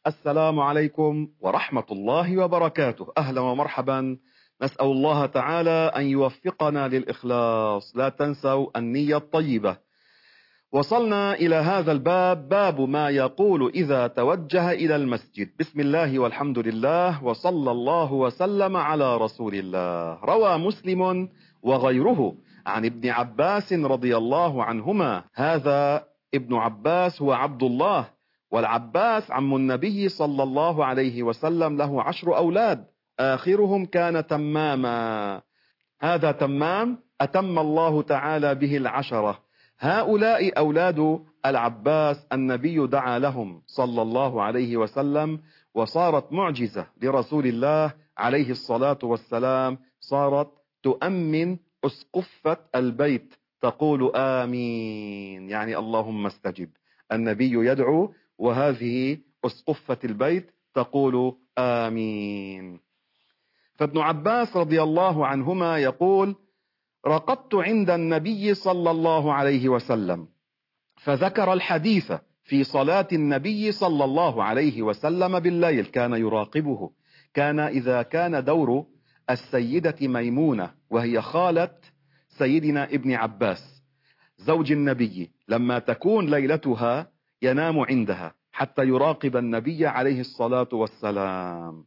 السلام عليكم ورحمة الله وبركاته. أهلا ومرحبا. نسأل الله تعالى أن يوفقنا للإخلاص. لا تنسوا النية الطيبة. وصلنا إلى هذا الباب، باب ما يقول إذا توجه إلى المسجد. بسم الله والحمد لله وصلى الله وسلم على رسول الله. روى مسلم وغيره عن ابن عباس رضي الله عنهما. هذا ابن عباس هو عبد الله، والعباس عم النبي صلى الله عليه وسلم، له 10 أولاد، آخرهم كان تماما. هذا تمام أتم الله تعالى به 10. هؤلاء أولاد العباس، النبي دعا لهم صلى الله عليه وسلم، وصارت معجزة لرسول الله عليه الصلاة والسلام. صارت تؤمن أسقفة البيت تقول آمين، يعني اللهم استجب. النبي يدعو وهذه أسقفة البيت تقول آمين. فابن عباس رضي الله عنهما يقول: رقدت عند النبي صلى الله عليه وسلم فذكر الحديث في صلاة النبي صلى الله عليه وسلم بالليل، كان يراقبه. كان إذا كان دور السيدة ميمونة، وهي خالة سيدنا ابن عباس زوج النبي، لما تكون ليلتها ينام عندها حتى يراقب النبي عليه الصلاة والسلام.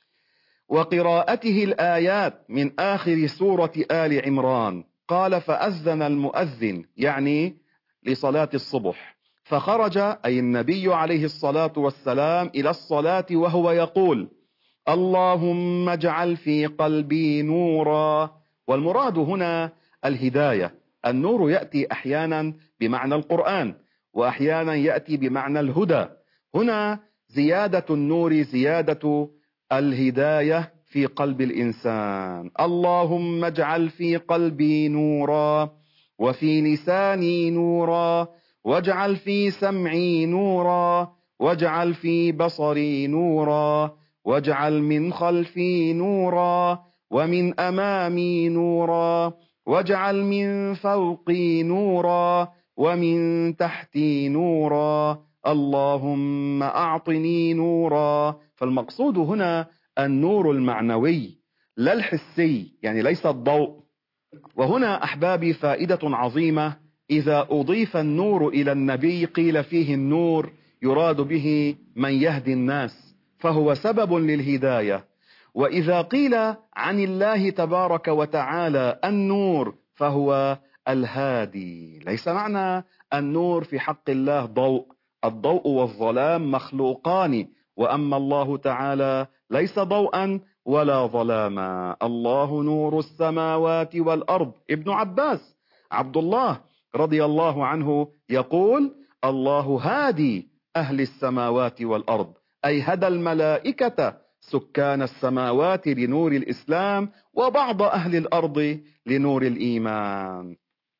وقراءته الآيات من آخر سورة آل عمران. قال: فأذن المؤذن، يعني لصلاة الصبح، فخرج أي النبي عليه الصلاة والسلام إلى الصلاة وهو يقول: اللهم اجعل في قلبي نورا. والمراد هنا الهداية. النور يأتي أحيانا بمعنى القرآن، وأحيانا يأتي بمعنى الهدى. هنا زيادة النور زيادة الهداية في قلب الإنسان. اللهم اجعل في قلبي نورا، وفي لساني نورا، واجعل في سمعي نورا، واجعل في بصري نورا، واجعل من خلفي نورا، ومن أمامي نورا، واجعل من فوقي نورا، ومن تحتي نورا. اللهم أعطني نورا. فالمقصود هنا النور المعنوي لا الحسي، يعني ليس الضوء. وهنا أحبابي فائدة عظيمة. إذا أضيف النور إلى النبي قيل فيه النور يراد به من يهدي الناس، فهو سبب للهداية. وإذا قيل عن الله تبارك وتعالى النور فهو الهادي. ليس معنى النور في حق الله ضوء. الضوء والظلام مخلوقان، وأما الله تعالى ليس ضوءا ولا ظلاما. الله نور السماوات والأرض. ابن عباس عبد الله رضي الله عنه يقول: الله هادي أهل السماوات والأرض، أي هدى الملائكة سكان السماوات لنور الإسلام، وبعض أهل الأرض لنور الإيمان.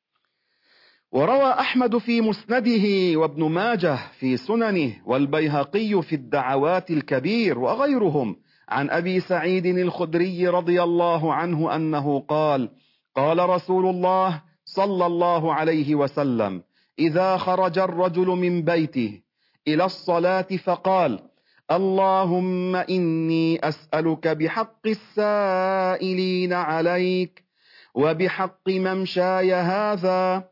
وروى أحمد في مسنده، وابن ماجه في سننه، والبيهقي في الدعوات الكبير، وغيرهم عن أبي سعيد الخدري رضي الله عنه أنه قال: قال رسول الله صلى الله عليه وسلم: إذا خرج الرجل من بيته إلى الصلاة فقال: اللهم إني أسألك بحق السائلين عليك، وبحق ممشاي هذا،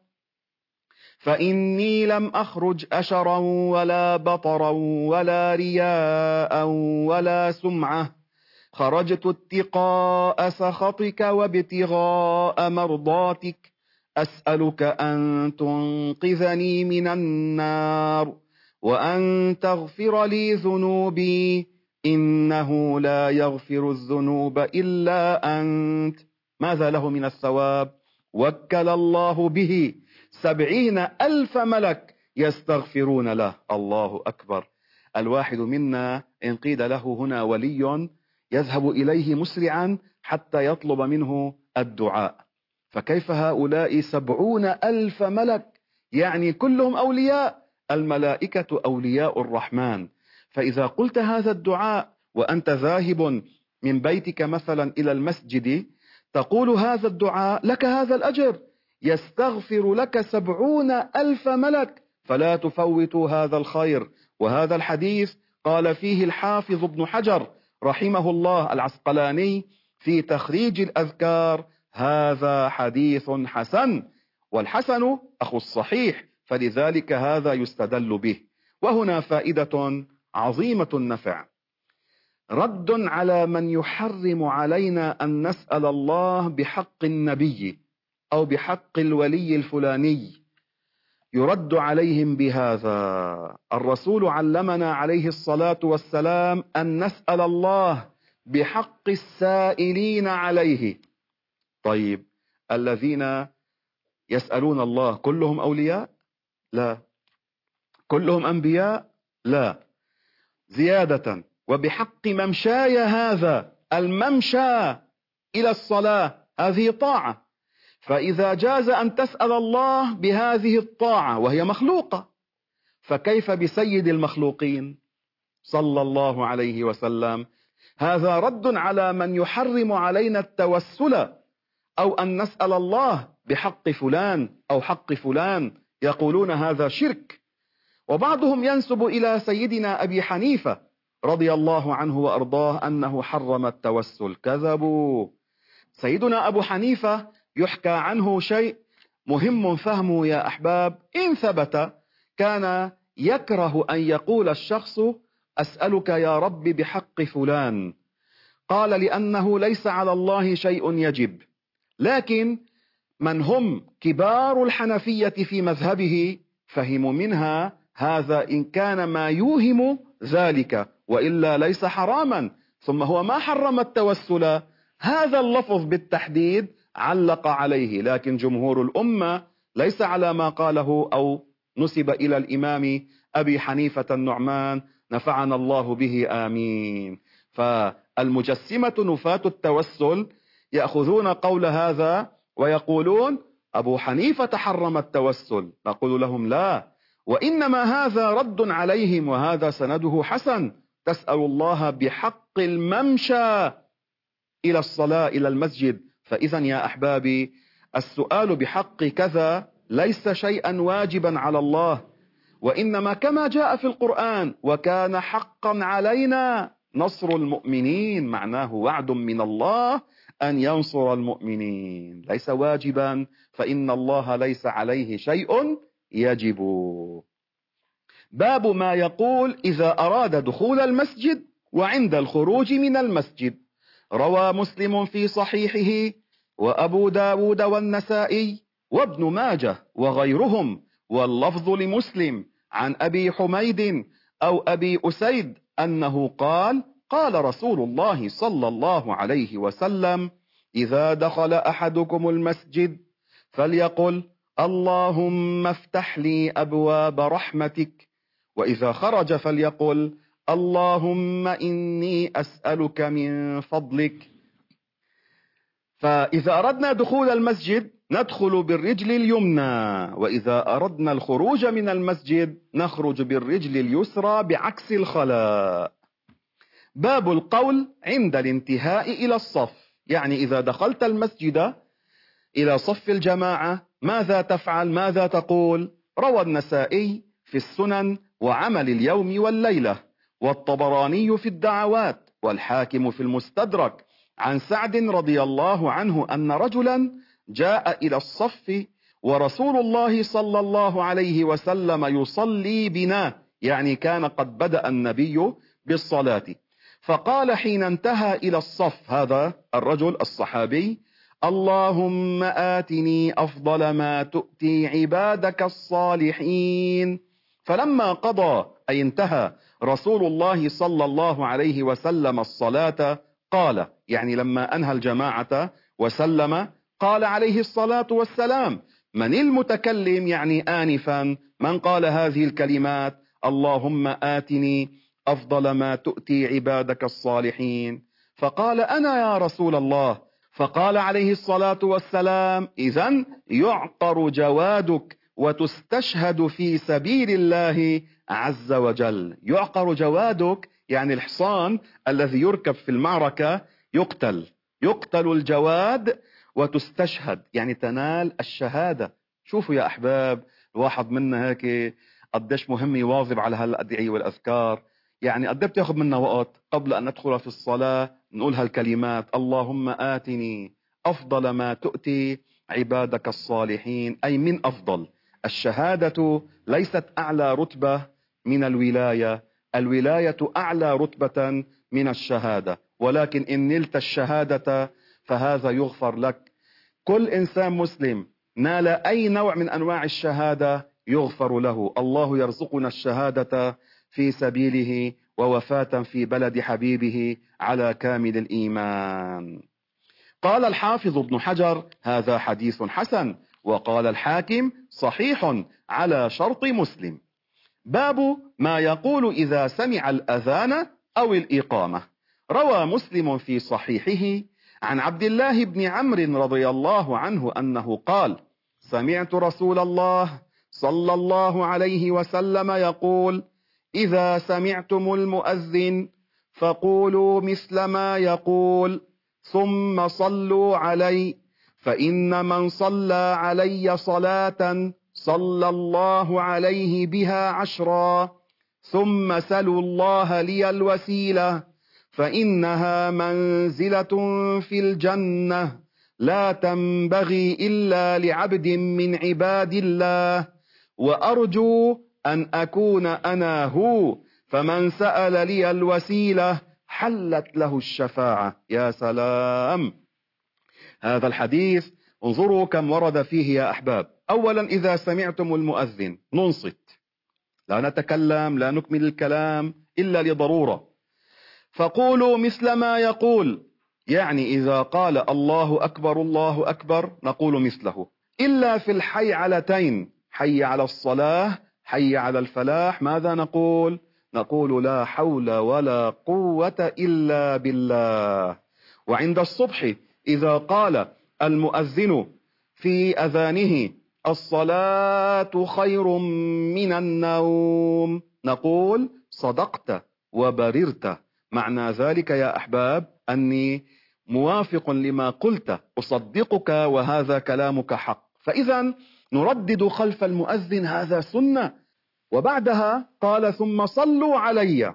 فإني لم أخرج أشرا ولا بطرا ولا رياء ولا سمعة، خرجت اتقاء سخطك وابتغاء مرضاتك، أسألك أن تنقذني من النار، وأن تغفر لي ذنوبي، إنه لا يغفر الذنوب إلا أنت. ماذا له من الثواب؟ وكل الله به 70,000 ملك يستغفرون له. الله أكبر. الواحد منا إن قيل له هنا ولي يذهب إليه مسرعا حتى يطلب منه الدعاء، فكيف هؤلاء 70,000 ملك؟ يعني كلهم أولياء. الملائكة أولياء الرحمن. فإذا قلت هذا الدعاء وأنت ذاهب من بيتك مثلا إلى المسجد، تقول هذا الدعاء لك هذا الأجر، يستغفر لك 70,000 ملك. فلا تفوتوا هذا الخير. وهذا الحديث قال فيه الحافظ ابن حجر رحمه الله العسقلاني في تخريج الأذكار: هذا حديث حسن، والحسن أخو الصحيح، فلذلك هذا يستدل به. وهنا فائدة عظيمة النفع: رد على من يحرم علينا أن نسأل الله بحق النبي أو بحق الولي الفلاني. يرد عليهم بهذا: الرسول علمنا عليه الصلاة والسلام أن نسأل الله بحق السائلين عليه. طيب، الذين يسألون الله كلهم أولياء؟ لا. كلهم أنبياء؟ لا. زيادة: وبحق ممشاي هذا، الممشى إلى الصلاة هذه طاعة، فإذا جاز أن تسأل الله بهذه الطاعة وهي مخلوقة، فكيف بسيد المخلوقين صلى الله عليه وسلم؟ هذا رد على من يحرم علينا التوسل أو أن نسأل الله بحق فلان أو حق فلان، يقولون هذا شرك. وبعضهم ينسب إلى سيدنا أبي حنيفة رضي الله عنه وأرضاه أنه حرم التوسل. كذبوا. سيدنا أبو حنيفة يحكى عنه شيء مهم فهمه يا أحباب. إن ثبت كان يكره أن يقول الشخص: أسألك يا رب بحق فلان. قال: لأنه ليس على الله شيء يجب. لكن من هم كبار الحنفية في مذهبه فهموا منها هذا إن كان ما يوهم ذلك، وإلا ليس حراما. ثم هو ما حرم التوسل، هذا اللفظ بالتحديد علق عليه، لكن جمهور الأمة ليس على ما قاله أو نسب إلى الإمام أبي حنيفة النعمان نفعنا الله به آمين. فالمجسمة نفاة التوسل يأخذون قول هذا ويقولون أبو حنيفة حرم التوسل. نقول لهم لا، وإنما هذا رد عليهم، وهذا سنده حسن. تسأل الله بحق الممشى إلى الصلاة إلى المسجد. فإذا يا أحبابي، السؤال بحق كذا ليس شيئا واجبا على الله، وإنما كما جاء في القرآن: وكان حقا علينا نصر المؤمنين. معناه وعد من الله أن ينصر المؤمنين، ليس واجبا، فإن الله ليس عليه شيء يجب. باب ما يقول إذا أراد دخول المسجد وعند الخروج من المسجد. روى مسلم في صحيحه وأبو داود والنسائي وابن ماجه وغيرهم، واللفظ لمسلم، عن أبي حميد أو أبي أسيد أنه قال: قال رسول الله صلى الله عليه وسلم: إذا دخل أحدكم المسجد فليقل: اللهم افتح لي أبواب رحمتك، وإذا خرج فليقل: اللهم إني أسألك من فضلك. فإذا أردنا دخول المسجد ندخل بالرجل اليمنى، وإذا أردنا الخروج من المسجد نخرج بالرجل اليسرى بعكس الخلاء. باب القول عند الانتهاء إلى الصف، يعني إذا دخلت المسجد إلى صف الجماعة ماذا تفعل، ماذا تقول؟ روى النسائي في السنن وعمل اليوم والليلة، والطبراني في الدعوات، والحاكم في المستدرك، عن سعد رضي الله عنه أن رجلا جاء إلى الصف ورسول الله صلى الله عليه وسلم يصلي بنا، يعني كان قد بدأ النبي بالصلاة، فقال حين انتهى إلى الصف هذا الرجل الصحابي: اللهم آتني أفضل ما تؤتي عبادك الصالحين. فلما قضى أي انتهى رسول الله صلى الله عليه وسلم الصلاة قال، يعني لما أنهى الجماعة وسلم، قال عليه الصلاة والسلام: من المتكلم؟ يعني آنفا من قال هذه الكلمات: اللهم آتني أفضل ما تؤتي عبادك الصالحين؟ فقال: أنا يا رسول الله. فقال عليه الصلاة والسلام: إذن يعقر جوادك وتستشهد في سبيل الله عز وجل. يعقر جوادك يعني الحصان الذي يركب في المعركة يقتل الجواد، وتستشهد يعني تنال الشهادة. شوفوا يا أحباب، الواحد منا هيك قديش مهم يواظب على هالأدعية والأذكار. يعني قد بتاخذ منا وقت قبل أن ندخل في الصلاة نقول هالكلمات: اللهم آتني أفضل ما تؤتي عبادك الصالحين، أي من أفضل. الشهادة ليست أعلى رتبة من الولاية، الولاية أعلى رتبة من الشهادة، ولكن إن نلت الشهادة فهذا يغفر لك. كل إنسان مسلم نال أي نوع من أنواع الشهادة يغفر له. الله يرزقنا الشهادة في سبيله ووفاة في بلد حبيبه على كامل الإيمان. قال الحافظ ابن حجر: هذا حديث حسن. وقال الحاكم: صحيح على شرط مسلم. باب ما يقول إذا سمع الأذان أو الإقامة. روى مسلم في صحيحه عن عبد الله بن عمرو رضي الله عنه أنه قال: سمعت رسول الله صلى الله عليه وسلم يقول: إذا سمعتم المؤذن فقولوا مثل ما يقول ثم صلوا علي، فإن من صلى علي صلاة صلى الله عليه بها 10، ثم سلوا الله لي الوسيلة فإنها منزلة في الجنة لا تنبغي إلا لعبد من عباد الله، وأرجو أن أكون أنا هو، فمن سأل لي الوسيلة حلت له الشفاعة. يا سلام! هذا الحديث انظروا كم ورد فيه يا أحباب. أولا: إذا سمعتم المؤذن ننصت، لا نتكلم، لا نكمل الكلام إلا لضرورة. فقولوا مثل ما يقول، يعني إذا قال الله أكبر الله أكبر نقول مثله، إلا في الحيعلتين: حي على الصلاة، حي على الفلاح، ماذا نقول؟ نقول لا حول ولا قوة إلا بالله. وعند الصبح إذا قال المؤذن في أذانه: الصلاة خير من النوم، نقول صدقت وبررت. معنى ذلك يا أحباب أني موافق لما قلت، أصدقك وهذا كلامك حق. فإذا نردد خلف المؤذن، هذا سنة. وبعدها قال: ثم صلوا علي.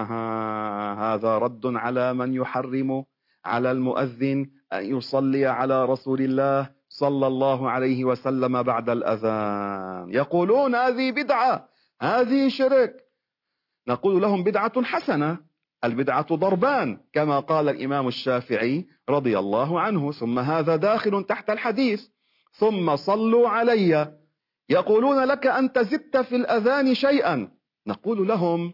هذا رد على من يحرم على المؤذن أن يصلي على رسول الله صلى الله عليه وسلم بعد الأذان. يقولون هذه بدعة، هذه شرك. نقول لهم: بدعة حسنة، البدعة ضربان، كما قال الإمام الشافعي رضي الله عنه. ثم هذا داخل تحت الحديث: ثم صلوا علي. يقولون لك: أنت زدت في الأذان شيئا. نقول لهم: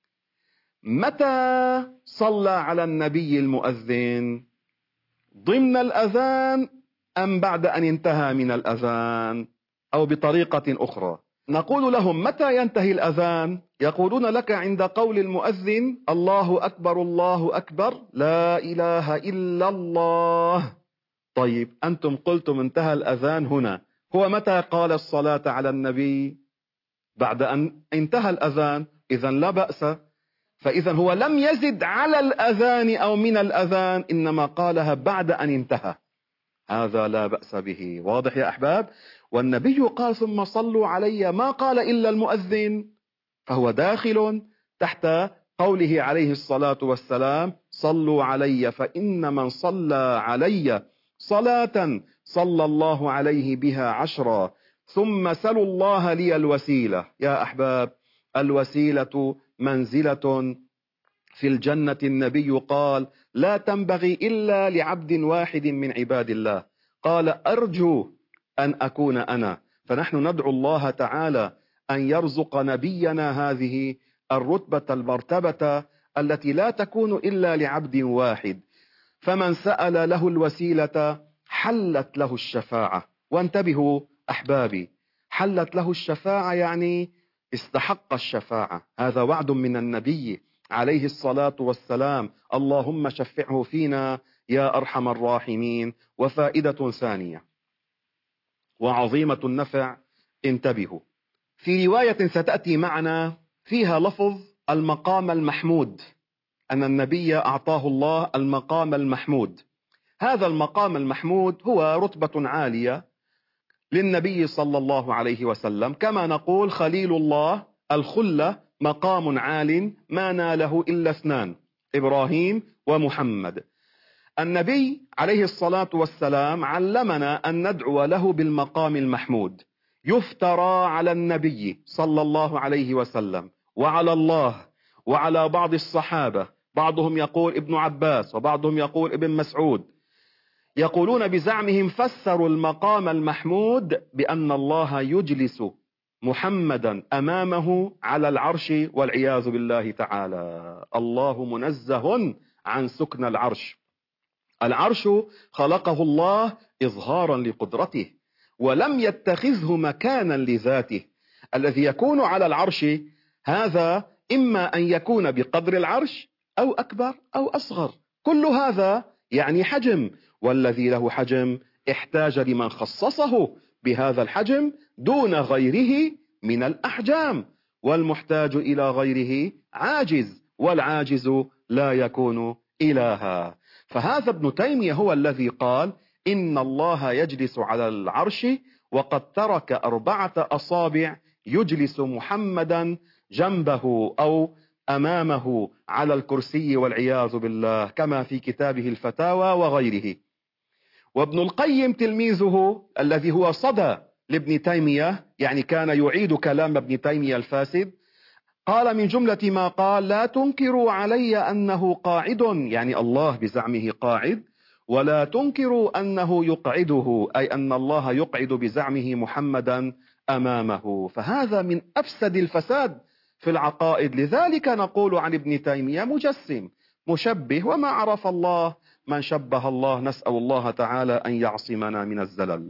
متى صلى على النبي المؤذن؟ ضمن الأذان أم بعد أن انتهى من الأذان؟ أو بطريقة أخرى نقول لهم: متى ينتهي الأذان؟ يقولون لك: عند قول المؤذن الله أكبر الله أكبر لا إله إلا الله. طيب أنتم قلتم انتهى الأذان هنا، هو متى قال الصلاة على النبي؟ بعد أن انتهى الأذان، إذن لا بأس. فإذا هو لم يزد على الأذان أو من الأذان، إنما قالها بعد أن انتهى، هذا لا بأس به. واضح يا أحباب؟ والنبي قال: ثم صلوا علي، ما قال إلا المؤذن، فهو داخل تحت قوله عليه الصلاة والسلام: صلوا علي، فإن من صلى علي صلاة صلى الله عليه بها 10، ثم سلوا الله لي الوسيلة. يا أحباب، الوسيلة منزلة في الجنة. النبي قال: لا تنبغي إلا لعبد واحد من عباد الله. قال: أرجو أن أكون أنا. فنحن ندعو الله تعالى أن يرزق نبينا هذه الرتبة المرتبة التي لا تكون إلا لعبد واحد. فمن سأل له الوسيلة حلت له الشفاعة. وانتبهوا أحبابي، حلت له الشفاعة يعني استحق الشفاعة، هذا وعد من النبي عليه الصلاة والسلام. اللهم شفعه فينا يا أرحم الراحمين. وفائدة ثانية وعظيمة النفع، انتبهوا، في رواية ستأتي معنا فيها لفظ المقام المحمود، أن النبي أعطاه الله المقام المحمود. هذا المقام المحمود هو رتبة عالية للنبي صلى الله عليه وسلم، كما نقول خليل الله، الخلة مقام عال ما ناله إلا اثنان: إبراهيم ومحمد. النبي عليه الصلاة والسلام علمنا أن ندعو له بالمقام المحمود. يفترى على النبي صلى الله عليه وسلم وعلى الله وعلى بعض الصحابة، بعضهم يقول ابن عباس وبعضهم يقول ابن مسعود، يقولون بزعمهم فسروا المقام المحمود بأن الله يجلس محمدا أمامه على العرش والعياذ بالله تعالى. الله منزه عن سكن العرش. العرش خلقه الله إظهارا لقدرته، ولم يتخذه مكانا لذاته. الذي يكون على العرش هذا إما أن يكون بقدر العرش أو أكبر أو أصغر، كل هذا يعني حجم، والذي له حجم احتاج لمن خصصه بهذا الحجم دون غيره من الأحجام، والمحتاج إلى غيره عاجز، والعاجز لا يكون إلها. فهذا ابن تيمية هو الذي قال إن الله يجلس على العرش، وقد ترك 4 أصابع يجلس محمدا جنبه أو أمامه على الكرسي والعياذ بالله، كما في كتابه الفتاوى وغيره. وابن القيم تلميذه الذي هو صدى لابن تيمية، يعني كان يعيد كلام ابن تيمية الفاسد، قال من جملة ما قال: لا تنكروا علي أنه قاعد، يعني الله بزعمه قاعد، ولا تنكروا أنه يقعده، أي أن الله يقعد بزعمه محمدا أمامه. فهذا من أفسد الفساد في العقائد. لذلك نقول عن ابن تيمية مجسم مشبه، وما عرف الله من شبه الله، نسأل الله تعالى أن يعصمنا من الزلل.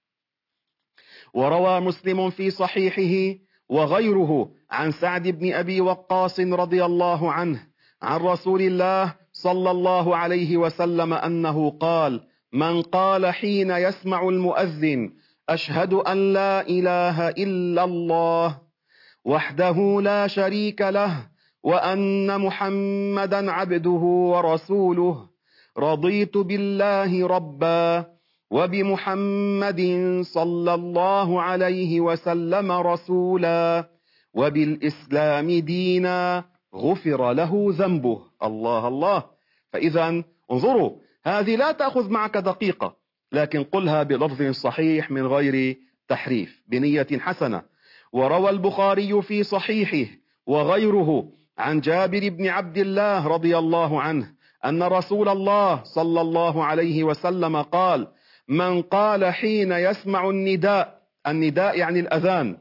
وروى مسلم في صحيحه وغيره عن سعد بن أبي وقاص رضي الله عنه عن رسول الله صلى الله عليه وسلم أنه قال: من قال حين يسمع المؤذن: أشهد أن لا إله إلا الله وحده لا شريك له وأن محمدا عبده ورسوله، رضيت بالله ربا وبمحمد صلى الله عليه وسلم رسولا وبالإسلام دينا، غفر له ذنبه. الله الله. فإذا انظروا، هذه لا تأخذ معك دقيقة، لكن قلها بلفظ صحيح من غير تحريف بنية حسنة. وروى البخاري في صحيحه وغيره عن جابر بن عبد الله رضي الله عنه أن رسول الله صلى الله عليه وسلم قال: من قال حين يسمع النداء، النداء يعني الأذان: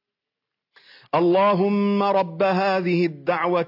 اللهم رب هذه الدعوة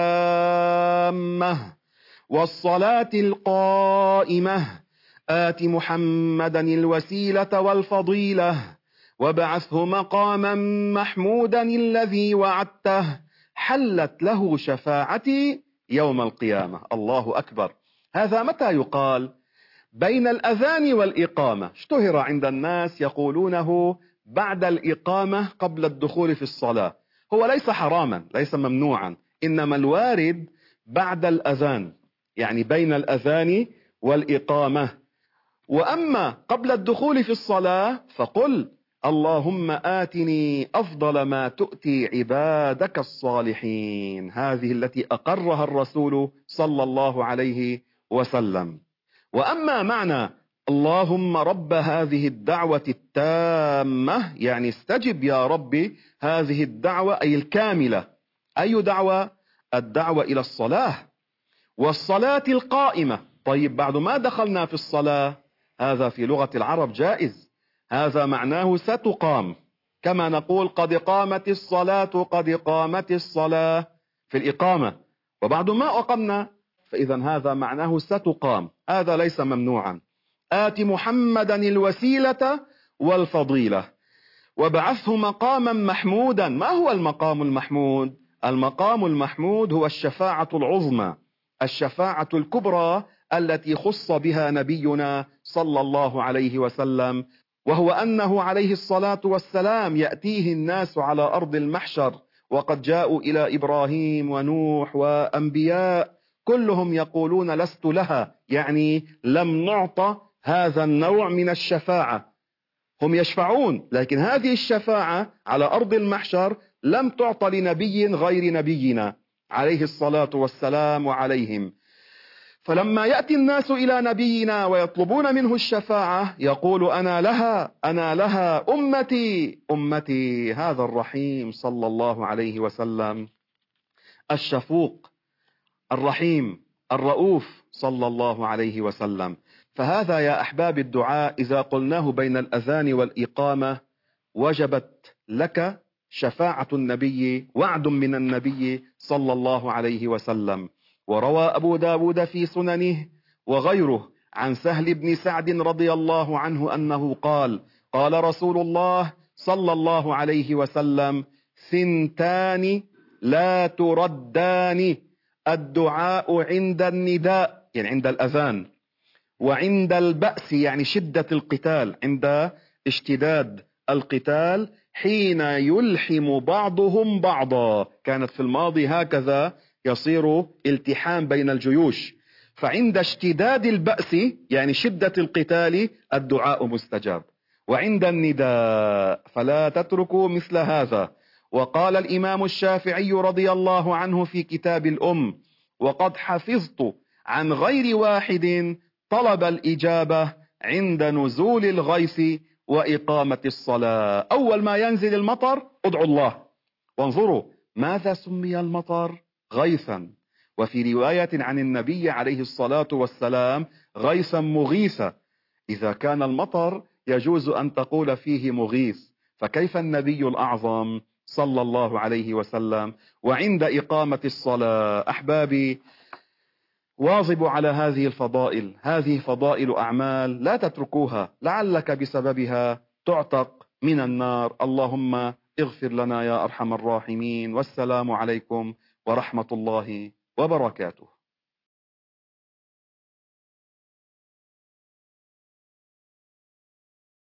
التامة والصلاة القائمة، آت محمدا الوسيلة والفضيلة وابعثه مقاما محمودا الذي وعدته، حلت له شفاعتي يوم القيامة. الله أكبر. هذا متى يقال؟ بين الأذان والإقامة. اشتهر عند الناس يقولونه بعد الإقامة قبل الدخول في الصلاة. هو ليس حراما، ليس ممنوعا، إنما الوارد بعد الأذان، يعني بين الأذان والإقامة. وأما قبل الدخول في الصلاة فقل: اللهم آتني أفضل ما تؤتي عبادك الصالحين. هذه التي أقرها الرسول صلى الله عليه وسلم. وأما معنى اللهم رب هذه الدعوة التامة، يعني استجب يا ربي هذه الدعوة أي الكاملة. أي دعوة؟ الدعوة إلى الصلاة، والصلاة القائمة. طيب، بعد ما دخلنا في الصلاة، هذا في لغة العرب جائز، هذا معناه ستقام، كما نقول قد قامت الصلاة، قد قامت الصلاة في الإقامة. وبعد ما أقمنا، فإذا هذا معناه ستقام، هذا ليس ممنوعا. آت محمدا الوسيلة والفضيلة وابعثه مقاما محمودا. ما هو المقام المحمود؟ المقام المحمود هو الشفاعة العظمى، الشفاعة الكبرى التي خص بها نبينا صلى الله عليه وسلم، وهو أنه عليه الصلاة والسلام يأتيه الناس على أرض المحشر وقد جاءوا إلى إبراهيم ونوح وأنبياء، كلهم يقولون لست لها، يعني لم نعطى هذا النوع من الشفاعة. هم يشفعون، لكن هذه الشفاعة على أرض المحشر لم تعط لنبي غير نبينا عليه الصلاة والسلام وعليهم. فلما يأتي الناس إلى نبينا ويطلبون منه الشفاعة يقول أنا لها أمتي أمتي. هذا الرحيم صلى الله عليه وسلم، الشفوق الرحيم الرؤوف صلى الله عليه وسلم. فهذا يا أحباب الدعاء إذا قلناه بين الأذان والإقامة وجبت لك شفاعة النبي، وعد من النبي صلى الله عليه وسلم. وروى أبو داود في سننه وغيره عن سهل بن سعد رضي الله عنه أنه قال قال رسول الله صلى الله عليه وسلم: ثنتان لا تردان، الدعاء عند النداء يعني عند الأذان، وعند البأس يعني شدة القتال، عند اشتداد القتال، حين يلحم بعضهم بعضا. كانت في الماضي هكذا يصير التحام بين الجيوش. فعند اشتداد البأس يعني شدة القتال الدعاء مستجاب. وعند النداء فلا تتركوا مثل هذا. وقال الإمام الشافعي رضي الله عنه في كتاب الأم: وقد حفظت عن غير واحد طلب الإجابة عند نزول الغيث وإقامة الصلاة. أول ما ينزل المطر ادعوا الله. وانظروا ماذا سمي المطر؟ غيثا. وفي رواية عن النبي عليه الصلاة والسلام: غيثا مغيثا. إذا كان المطر يجوز أن تقول فيه مغيث، فكيف النبي الأعظم صلى الله عليه وسلم؟ وعند إقامة الصلاة أحبابي واظبوا على هذه الفضائل. هذه فضائل أعمال لا تتركوها، لعلك بسببها تعتق من النار. اللهم اغفر لنا يا أرحم الراحمين. والسلام عليكم ورحمة الله وبركاته.